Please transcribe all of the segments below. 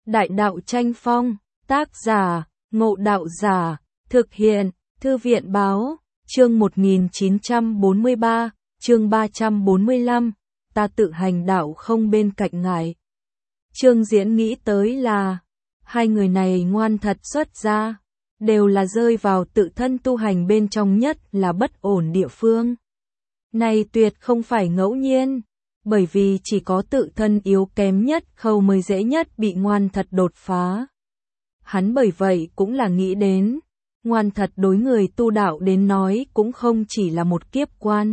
Đại đạo tranh phong, tác giả, Ngộ Đạo Giả, thực hiện, Thư viện báo, chương 1943, chương 345, ta tự hành đạo không bên cạnh ngài. Trương Diễn nghĩ tới là, hai người này ngoan thật xuất ra, đều là rơi vào tự thân tu hành bên trong nhất là bất ổn địa phương. Này tuyệt không phải ngẫu nhiên, bởi vì chỉ có tự thân yếu kém nhất khâu mới dễ nhất bị ngoan thật đột phá. Hắn bởi vậy cũng là nghĩ đến, ngoan thật đối người tu đạo đến nói cũng không chỉ là một kiếp quan.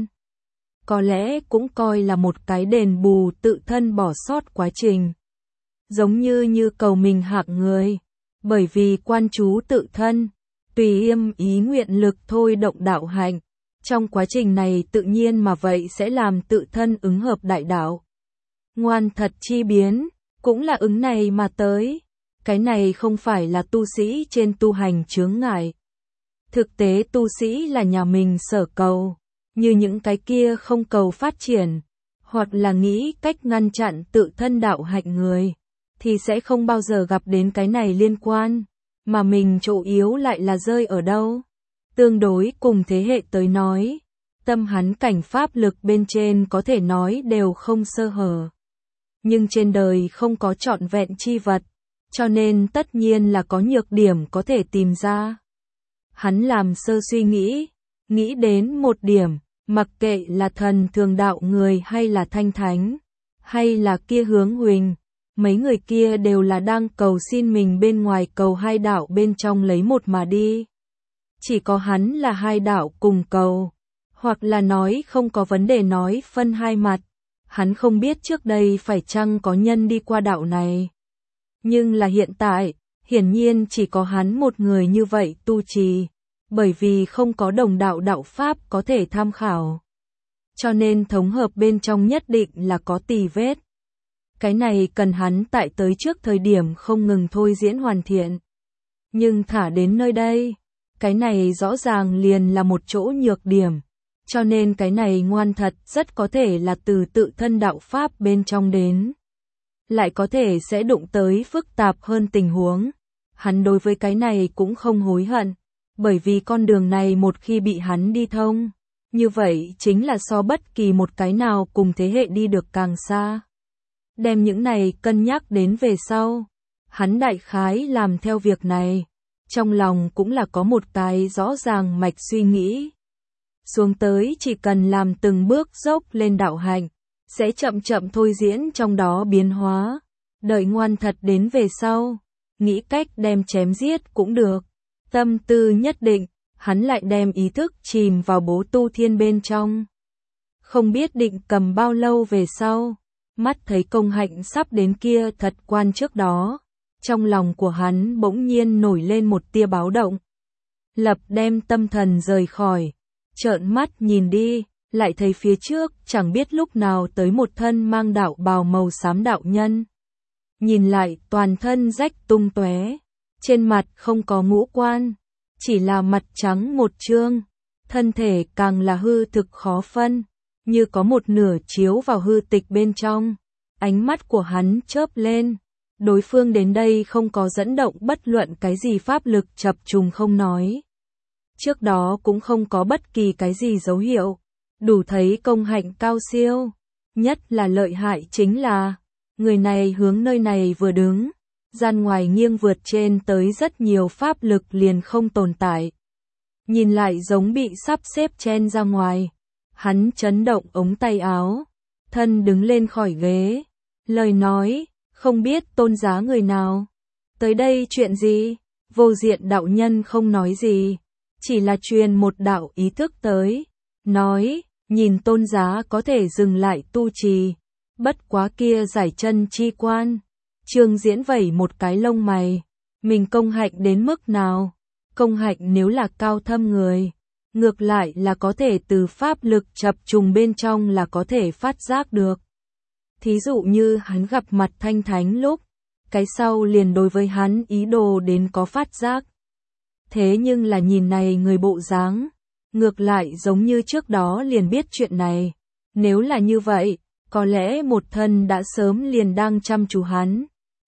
Có lẽ cũng coi là một cái đền bù tự thân bỏ sót quá trình. Giống như cầu mình hạng người, bởi vì quan chú tự thân, tùy yêm ý nguyện lực thôi động đạo hạnh. Trong quá trình này tự nhiên mà vậy sẽ làm tự thân ứng hợp đại đạo. Ngoan thật chi biến, cũng là ứng này mà tới. Cái này không phải là tu sĩ trên tu hành chướng ngại. Thực tế tu sĩ là nhà mình sở cầu, như những cái kia không cầu phát triển, hoặc là nghĩ cách ngăn chặn tự thân đạo hạnh người, thì sẽ không bao giờ gặp đến cái này liên quan, mà mình chỗ yếu lại là rơi ở đâu. Tương đối cùng thế hệ tới nói, tâm hắn cảnh pháp lực bên trên có thể nói đều không sơ hở. Nhưng trên đời không có trọn vẹn chi vật, cho nên tất nhiên là có nhược điểm có thể tìm ra. Hắn làm sơ suy nghĩ đến một điểm, mặc kệ là thần thường đạo người hay là thanh thánh, hay là kia hướng huỳnh, mấy người kia đều là đang cầu xin mình bên ngoài cầu hai đạo bên trong lấy một mà đi. Chỉ có hắn là hai đạo cùng cầu, hoặc là nói không có vấn đề nói phân hai mặt, hắn không biết trước đây phải chăng có nhân đi qua đạo này. Nhưng là hiện tại, hiển nhiên chỉ có hắn một người như vậy tu trì, bởi vì không có đồng đạo đạo pháp có thể tham khảo. Cho nên thống hợp bên trong nhất định là có tì vết. Cái này cần hắn tại tới trước thời điểm không ngừng thôi diễn hoàn thiện. Nhưng thả đến nơi đây, cái này rõ ràng liền là một chỗ nhược điểm, cho nên cái này ngoan thật rất có thể là từ tự thân đạo pháp bên trong đến. Lại có thể sẽ đụng tới phức tạp hơn tình huống. Hắn đối với cái này cũng không hối hận, bởi vì con đường này một khi bị hắn đi thông, như vậy chính là so bất kỳ một cái nào cùng thế hệ đi được càng xa. Đem những này cân nhắc đến về sau, hắn đại khái làm theo việc này. Trong lòng cũng là có một cái rõ ràng mạch suy nghĩ. Xuống tới chỉ cần làm từng bước dốc lên đạo hạnh, sẽ chậm chậm thôi diễn trong đó biến hóa. Đợi ngoan thật đến về sau, nghĩ cách đem chém giết cũng được. Tâm tư nhất định, hắn lại đem ý thức chìm vào bố tu thiên bên trong. Không biết định cầm bao lâu về sau, mắt thấy công hạnh sắp đến kia thật quan trước đó. Trong lòng của hắn bỗng nhiên nổi lên một tia báo động. Lập đem tâm thần rời khỏi, trợn mắt nhìn đi, lại thấy phía trước chẳng biết lúc nào tới một thân mang đạo bào màu xám đạo nhân. Nhìn lại toàn thân rách tung tóe, trên mặt không có ngũ quan, chỉ là mặt trắng một trương, thân thể càng là hư thực khó phân, như có một nửa chiếu vào hư tịch bên trong. Ánh mắt của hắn chớp lên. Đối phương đến đây không có dẫn động bất luận cái gì pháp lực chập trùng không nói. Trước đó cũng không có bất kỳ cái gì dấu hiệu, đủ thấy công hạnh cao siêu. Nhất là lợi hại chính là, người này hướng nơi này vừa đứng, gian ngoài nghiêng vượt trên tới rất nhiều pháp lực liền không tồn tại. Nhìn lại giống bị sắp xếp chen ra ngoài, hắn chấn động ống tay áo, thân đứng lên khỏi ghế, lời nói. Không biết tôn giá người nào, tới đây chuyện gì, vô diện đạo nhân không nói gì, chỉ là truyền một đạo ý thức tới, nói, nhìn tôn giá có thể dừng lại tu trì, bất quá kia giải chân chi quan. Trương Diễn vẩy một cái lông mày, mình công hạnh đến mức nào, công hạnh nếu là cao thâm người, ngược lại là có thể từ pháp lực chập trùng bên trong là có thể phát giác được. Thí dụ như hắn gặp mặt thanh thánh lúc, cái sau liền đối với hắn ý đồ đến có phát giác. Thế nhưng là nhìn này người bộ dáng, ngược lại giống như trước đó liền biết chuyện này. Nếu là như vậy, có lẽ một thân đã sớm liền đang chăm chú hắn.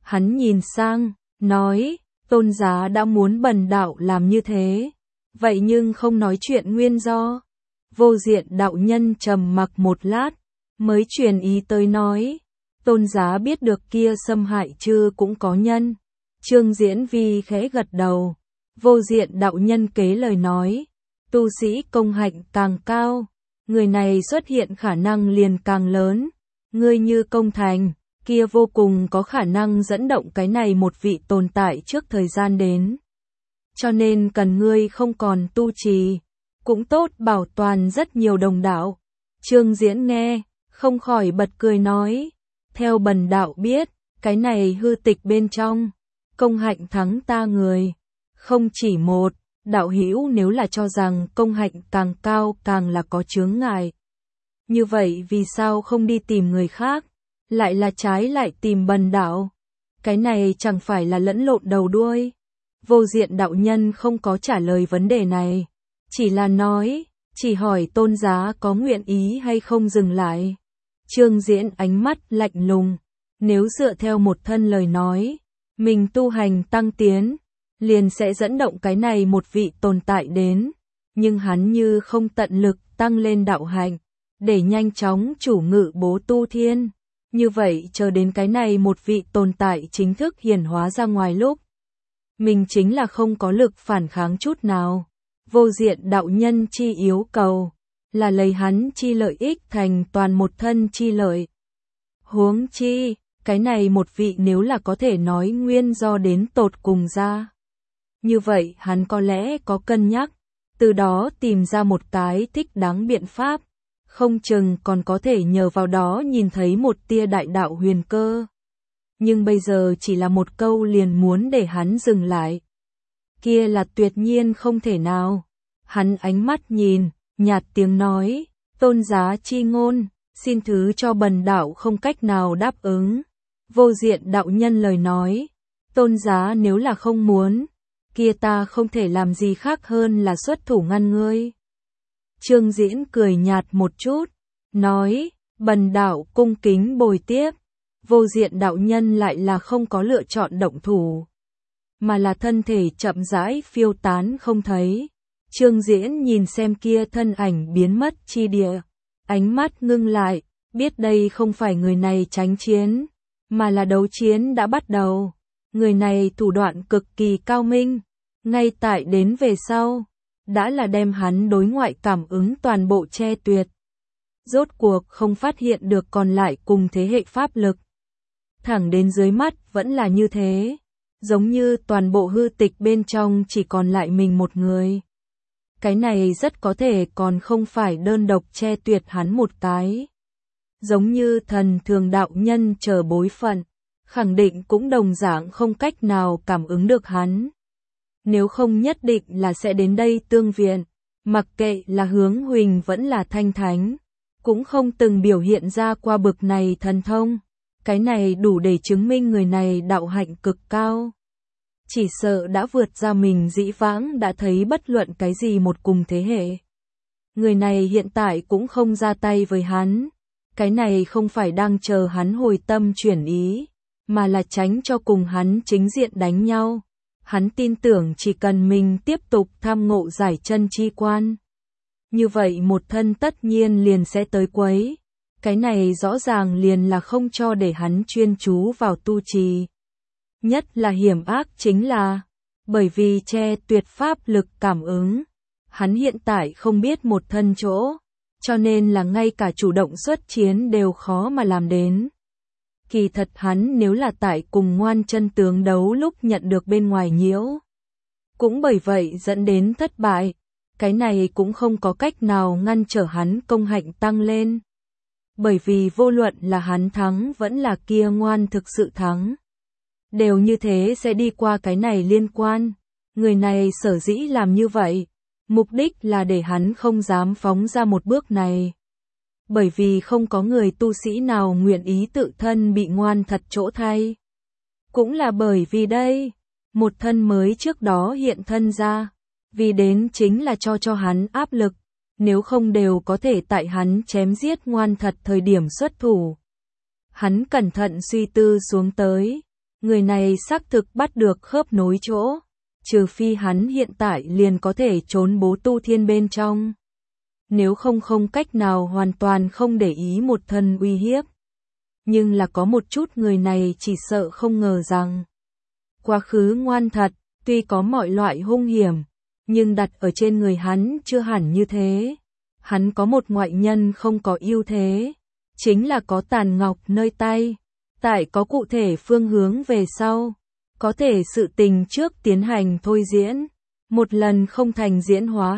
Hắn nhìn sang, nói, Tôn Giá đã muốn bần đạo làm như thế, vậy nhưng không nói chuyện nguyên do. Vô Diện đạo nhân trầm mặc một lát, mới truyền ý tới nói, Tôn Giá biết được kia xâm hại chư cũng có nhân. Trương Diễn Vi khẽ gật đầu, Vô Diện đạo nhân kế lời nói, tu sĩ công hạnh càng cao, người này xuất hiện khả năng liền càng lớn, ngươi như công thành, kia vô cùng có khả năng dẫn động cái này một vị tồn tại trước thời gian đến. Cho nên cần ngươi không còn tu trì, cũng tốt bảo toàn rất nhiều đồng đạo. Trương Diễn nghe, không khỏi bật cười nói, theo bần đạo biết, cái này hư tịch bên trong, công hạnh thắng ta người, không chỉ một, đạo hữu nếu là cho rằng công hạnh càng cao càng là có chướng ngại. Như vậy vì sao không đi tìm người khác, lại là trái lại tìm bần đạo? Cái này chẳng phải là lẫn lộn đầu đuôi. Vô Diện đạo nhân không có trả lời vấn đề này, chỉ là nói, chỉ hỏi Tôn Giá có nguyện ý hay không dừng lại. Trương Diễn ánh mắt lạnh lùng, nếu dựa theo một thân lời nói, mình tu hành tăng tiến, liền sẽ dẫn động cái này một vị tồn tại đến, nhưng hắn như không tận lực tăng lên đạo hạnh, để nhanh chóng chủ ngự bố tu thiên. Như vậy chờ đến cái này một vị tồn tại chính thức hiển hóa ra ngoài lúc, mình chính là không có lực phản kháng chút nào. Vô Diện đạo nhân chi yếu cầu, là lấy hắn chi lợi ích thành toàn một thân chi lợi. Huống chi, cái này một vị nếu là có thể nói nguyên do đến tột cùng ra. Như vậy hắn có lẽ có cân nhắc, từ đó tìm ra một cái thích đáng biện pháp, không chừng còn có thể nhờ vào đó nhìn thấy một tia đại đạo huyền cơ. Nhưng bây giờ chỉ là một câu liền muốn để hắn dừng lại. Kia là tuyệt nhiên không thể nào. Hắn ánh mắt nhìn, nhạt tiếng nói, Tôn Giá chi ngôn, xin thứ cho bần đạo không cách nào đáp ứng. Vô Diện đạo nhân lời nói, Tôn Giá nếu là không muốn, kia ta không thể làm gì khác hơn là xuất thủ ngăn ngươi. Trương Diễn cười nhạt một chút, nói, bần đạo cung kính bồi tiếp. Vô Diện đạo nhân lại là không có lựa chọn động thủ, mà là thân thể chậm rãi phiêu tán không thấy. Trương Diễn nhìn xem kia thân ảnh biến mất chi địa, ánh mắt ngưng lại, biết đây không phải người này tránh chiến, mà là đấu chiến đã bắt đầu. Người này thủ đoạn cực kỳ cao minh, ngay tại đến về sau, đã là đem hắn đối ngoại cảm ứng toàn bộ che tuyệt. Rốt cuộc không phát hiện được còn lại cùng thế hệ pháp lực. Thẳng đến dưới mắt vẫn là như thế, giống như toàn bộ hư tịch bên trong chỉ còn lại mình một người. Cái này rất có thể còn không phải đơn độc che tuyệt hắn một cái. Giống như thần thường đạo nhân chờ bối phận, khẳng định cũng đồng dạng không cách nào cảm ứng được hắn. Nếu không nhất định là sẽ đến đây tương viện, mặc kệ là Hướng Huỳnh vẫn là Thanh Thánh, cũng không từng biểu hiện ra qua bực này thần thông. Cái này đủ để chứng minh người này đạo hạnh cực cao. Chỉ sợ đã vượt ra mình dĩ vãng đã thấy bất luận cái gì một cùng thế hệ. Người này hiện tại cũng không ra tay với hắn. Cái này không phải đang chờ hắn hồi tâm chuyển ý, mà là tránh cho cùng hắn chính diện đánh nhau. Hắn tin tưởng chỉ cần mình tiếp tục tham ngộ giải chân chi quan, như vậy một thân tất nhiên liền sẽ tới quấy. Cái này rõ ràng liền là không cho để hắn chuyên chú vào tu trì. Nhất là hiểm ác chính là, bởi vì che tuyệt pháp lực cảm ứng, hắn hiện tại không biết một thân chỗ, cho nên là ngay cả chủ động xuất chiến đều khó mà làm đến. Kỳ thật hắn nếu là tại cùng Ngoan Chân tướng đấu lúc nhận được bên ngoài nhiễu, cũng bởi vậy dẫn đến thất bại, cái này cũng không có cách nào ngăn trở hắn công hạnh tăng lên. Bởi vì vô luận là hắn thắng vẫn là kia Ngoan thực sự thắng, đều như thế sẽ đi qua cái này liên quan. Người này sở dĩ làm như vậy, mục đích là để hắn không dám phóng ra một bước này. Bởi vì không có người tu sĩ nào nguyện ý tự thân bị Ngoan thật chỗ thay. Cũng là bởi vì đây, một thân mới trước đó hiện thân ra, vì đến chính là cho hắn áp lực. Nếu không đều có thể tại hắn chém giết Ngoan thật thời điểm xuất thủ. Hắn cẩn thận suy tư xuống tới, Người này xác thực bắt được khớp nối chỗ, trừ phi hắn hiện tại liền có thể trốn Bố Tu Thiên bên trong. Nếu không cách nào hoàn toàn không để ý một thân uy hiếp. Nhưng là có một chút người này chỉ sợ không ngờ rằng. Quá khứ ngoan thật, tuy có mọi loại hung hiểm, nhưng đặt ở trên người hắn chưa hẳn như thế. Hắn có một ngoại nhân không có ưu thế, chính là có tàn ngọc nơi tay, tại có cụ thể phương hướng về sau, có thể sự tình trước tiến hành thôi diễn, một lần không thành diễn hóa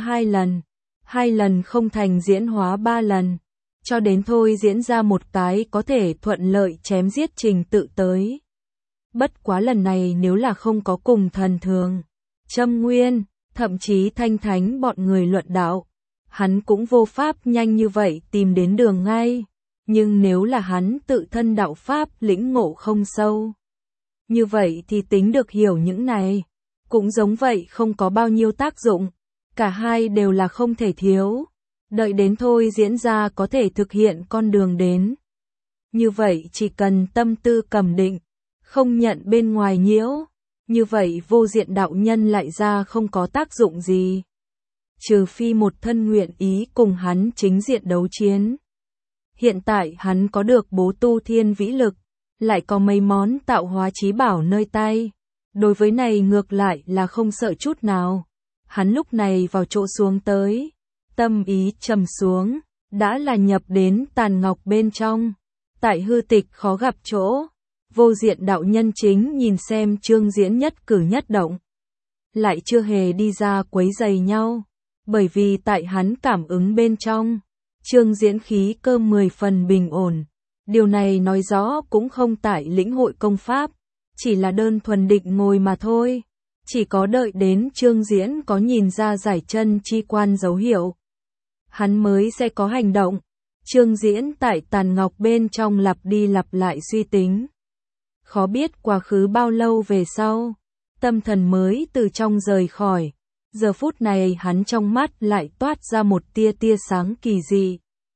hai lần không thành diễn hóa 3 lần, cho đến thôi diễn ra một cái có thể thuận lợi chém giết trình tự tới. Bất quá lần này nếu là không có cùng thần thường, châm nguyên, thậm chí thanh thánh bọn người luận đạo, hắn cũng vô pháp nhanh như vậy tìm đến đường ngay, nhưng nếu là hắn tự thân đạo pháp lĩnh ngộ không sâu, như vậy thì tính được hiểu những này, cũng giống vậy không có bao nhiêu tác dụng, cả hai đều là không thể thiếu, đợi đến thôi diễn ra có thể thực hiện con đường đến. Như vậy chỉ cần tâm tư cầm định, không nhận bên ngoài nhiễu, như vậy vô diện đạo nhân lại ra không có tác dụng gì. Trừ phi một thân nguyện ý cùng hắn chính diện đấu chiến. Hiện tại hắn có được Bố Tu Thiên vĩ lực, lại có mấy món tạo hóa chí bảo nơi tay. Đối với này ngược lại là không sợ chút nào. Hắn lúc này vào chỗ xuống tới, tâm ý trầm xuống, đã là nhập đến tàn ngọc bên trong. Tại hư tịch khó gặp chỗ, vô diện đạo nhân chính nhìn xem chương diễn nhất cử nhất động. Lại chưa hề đi ra quấy rầy nhau, bởi vì tại hắn cảm ứng bên trong, chương diễn khí cơ 10 phần bình ổn. Điều này nói rõ cũng không tại lĩnh hội công pháp, chỉ là đơn thuần định ngồi mà thôi. Chỉ có đợi đến chương diễn có nhìn ra giải chân chi quan dấu hiệu, hắn mới sẽ có hành động. Chương diễn tại tàn ngọc bên trong lặp đi lặp lại suy tính. Khó biết quá khứ bao lâu về sau, tâm thần mới từ trong rời khỏi. Giờ phút này hắn trong mắt lại toát ra một tia sáng kỳ dị.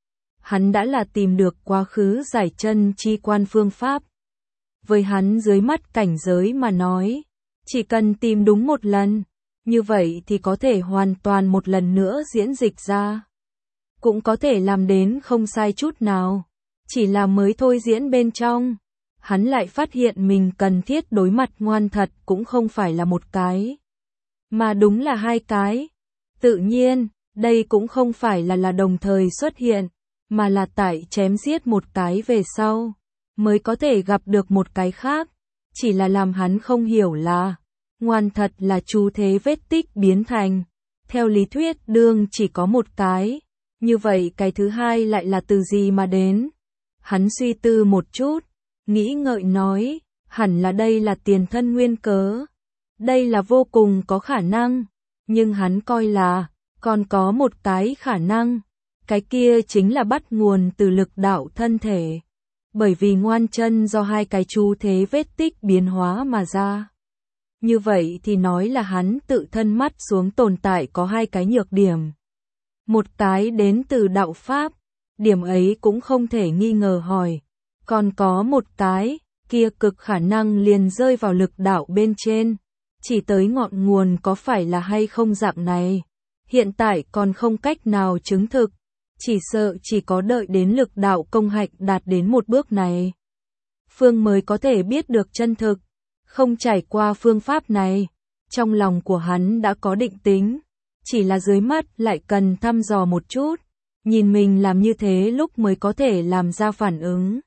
Hắn đã là tìm được quá khứ giải chân chi quan phương pháp. Với hắn dưới mắt cảnh giới mà nói, chỉ cần tìm đúng một lần, như vậy thì có thể hoàn toàn một lần nữa diễn dịch ra. Cũng có thể làm đến không sai chút nào, chỉ là mới thôi diễn bên trong. Hắn lại phát hiện mình cần thiết đối mặt ngoan thật cũng không phải là một cái, mà đúng là hai cái. Tự nhiên, đây cũng không phải là đồng thời xuất hiện, mà là tại chém giết một cái về sau, mới có thể gặp được một cái khác. Chỉ là làm hắn không hiểu là, ngoan thật là chú thế vết tích biến thành. Theo lý thuyết đương chỉ có một cái, như vậy cái thứ hai lại là từ gì mà đến? Hắn suy tư một chút, nghĩ ngợi nói, hẳn là đây là tiền thân nguyên cớ. Đây là vô cùng có khả năng, nhưng hắn coi là, còn có một cái khả năng, cái kia chính là bắt nguồn từ lực đạo thân thể. Bởi vì ngoan chân do hai cái chú thế vết tích biến hóa mà ra. Như vậy thì nói là hắn tự thân mắt xuống tồn tại có hai cái nhược điểm. Một cái đến từ đạo pháp, điểm ấy cũng không thể nghi ngờ hỏi. Còn có một cái, kia cực khả năng liền rơi vào lực đạo bên trên. Chỉ tới ngọn nguồn có phải là hay không dạng này. Hiện tại còn không cách nào chứng thực. Chỉ sợ chỉ có đợi đến lực đạo công hạnh đạt đến một bước này, Phương mới có thể biết được chân thực. Không trải qua phương pháp này, trong lòng của hắn đã có định tính, chỉ là dưới mắt lại cần thăm dò một chút, nhìn mình làm như thế lúc mới có thể làm ra phản ứng.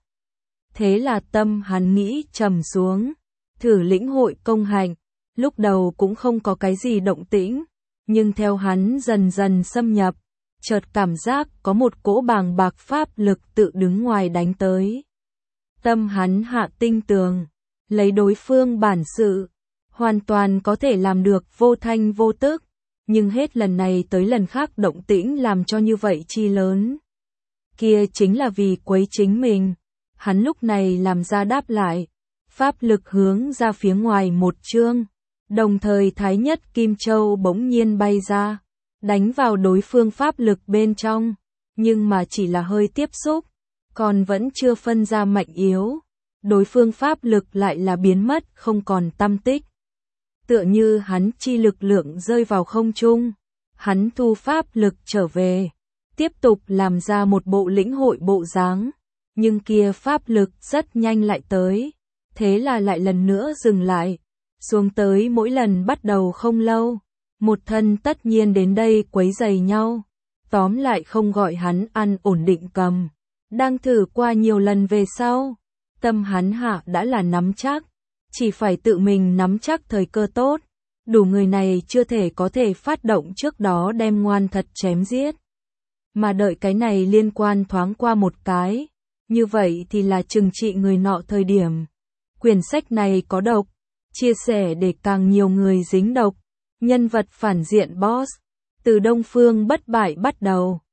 Thế là tâm hắn nghĩ trầm xuống, thử lĩnh hội công hạnh, lúc đầu cũng không có cái gì động tĩnh, nhưng theo hắn dần dần xâm nhập, chợt cảm giác có một cỗ bàng bạc pháp lực tự đứng ngoài đánh tới. Tâm hắn hạ tinh tường, lấy đối phương bản sự, hoàn toàn có thể làm được vô thanh vô tức, nhưng hết lần này tới lần khác động tĩnh làm cho như vậy chi lớn. Kia chính là vì quấy chính mình, hắn lúc này làm ra đáp lại, pháp lực hướng ra phía ngoài một chương, đồng thời Thái Nhất Kim Châu bỗng nhiên bay ra, đánh vào đối phương pháp lực bên trong, nhưng mà chỉ là hơi tiếp xúc, còn vẫn chưa phân ra mạnh yếu. đối phương pháp lực lại là biến mất không còn tăm tích. Tựa như hắn chi lực lượng rơi vào không trung, hắn thu pháp lực trở về, tiếp tục làm ra một bộ lĩnh hội bộ dáng, nhưng kia pháp lực rất nhanh lại tới, thế là lại lần nữa dừng lại, xuống tới mỗi lần bắt đầu không lâu, một thân tất nhiên đến đây quấy rầy nhau, tóm lại không gọi hắn ăn ổn định cầm, đang thử qua nhiều lần về sau, tâm hắn hạ đã là nắm chắc, chỉ phải tự mình nắm chắc thời cơ tốt, đủ người này chưa thể có thể phát động trước đó đem ngoan thật chém giết. Mà đợi cái này liên quan thoáng qua một cái, như vậy thì là trừng trị người nọ thời điểm. Quyển sách này có độc, chia sẻ để càng nhiều người dính độc, nhân vật phản diện boss, từ Đông Phương bất bại bắt đầu.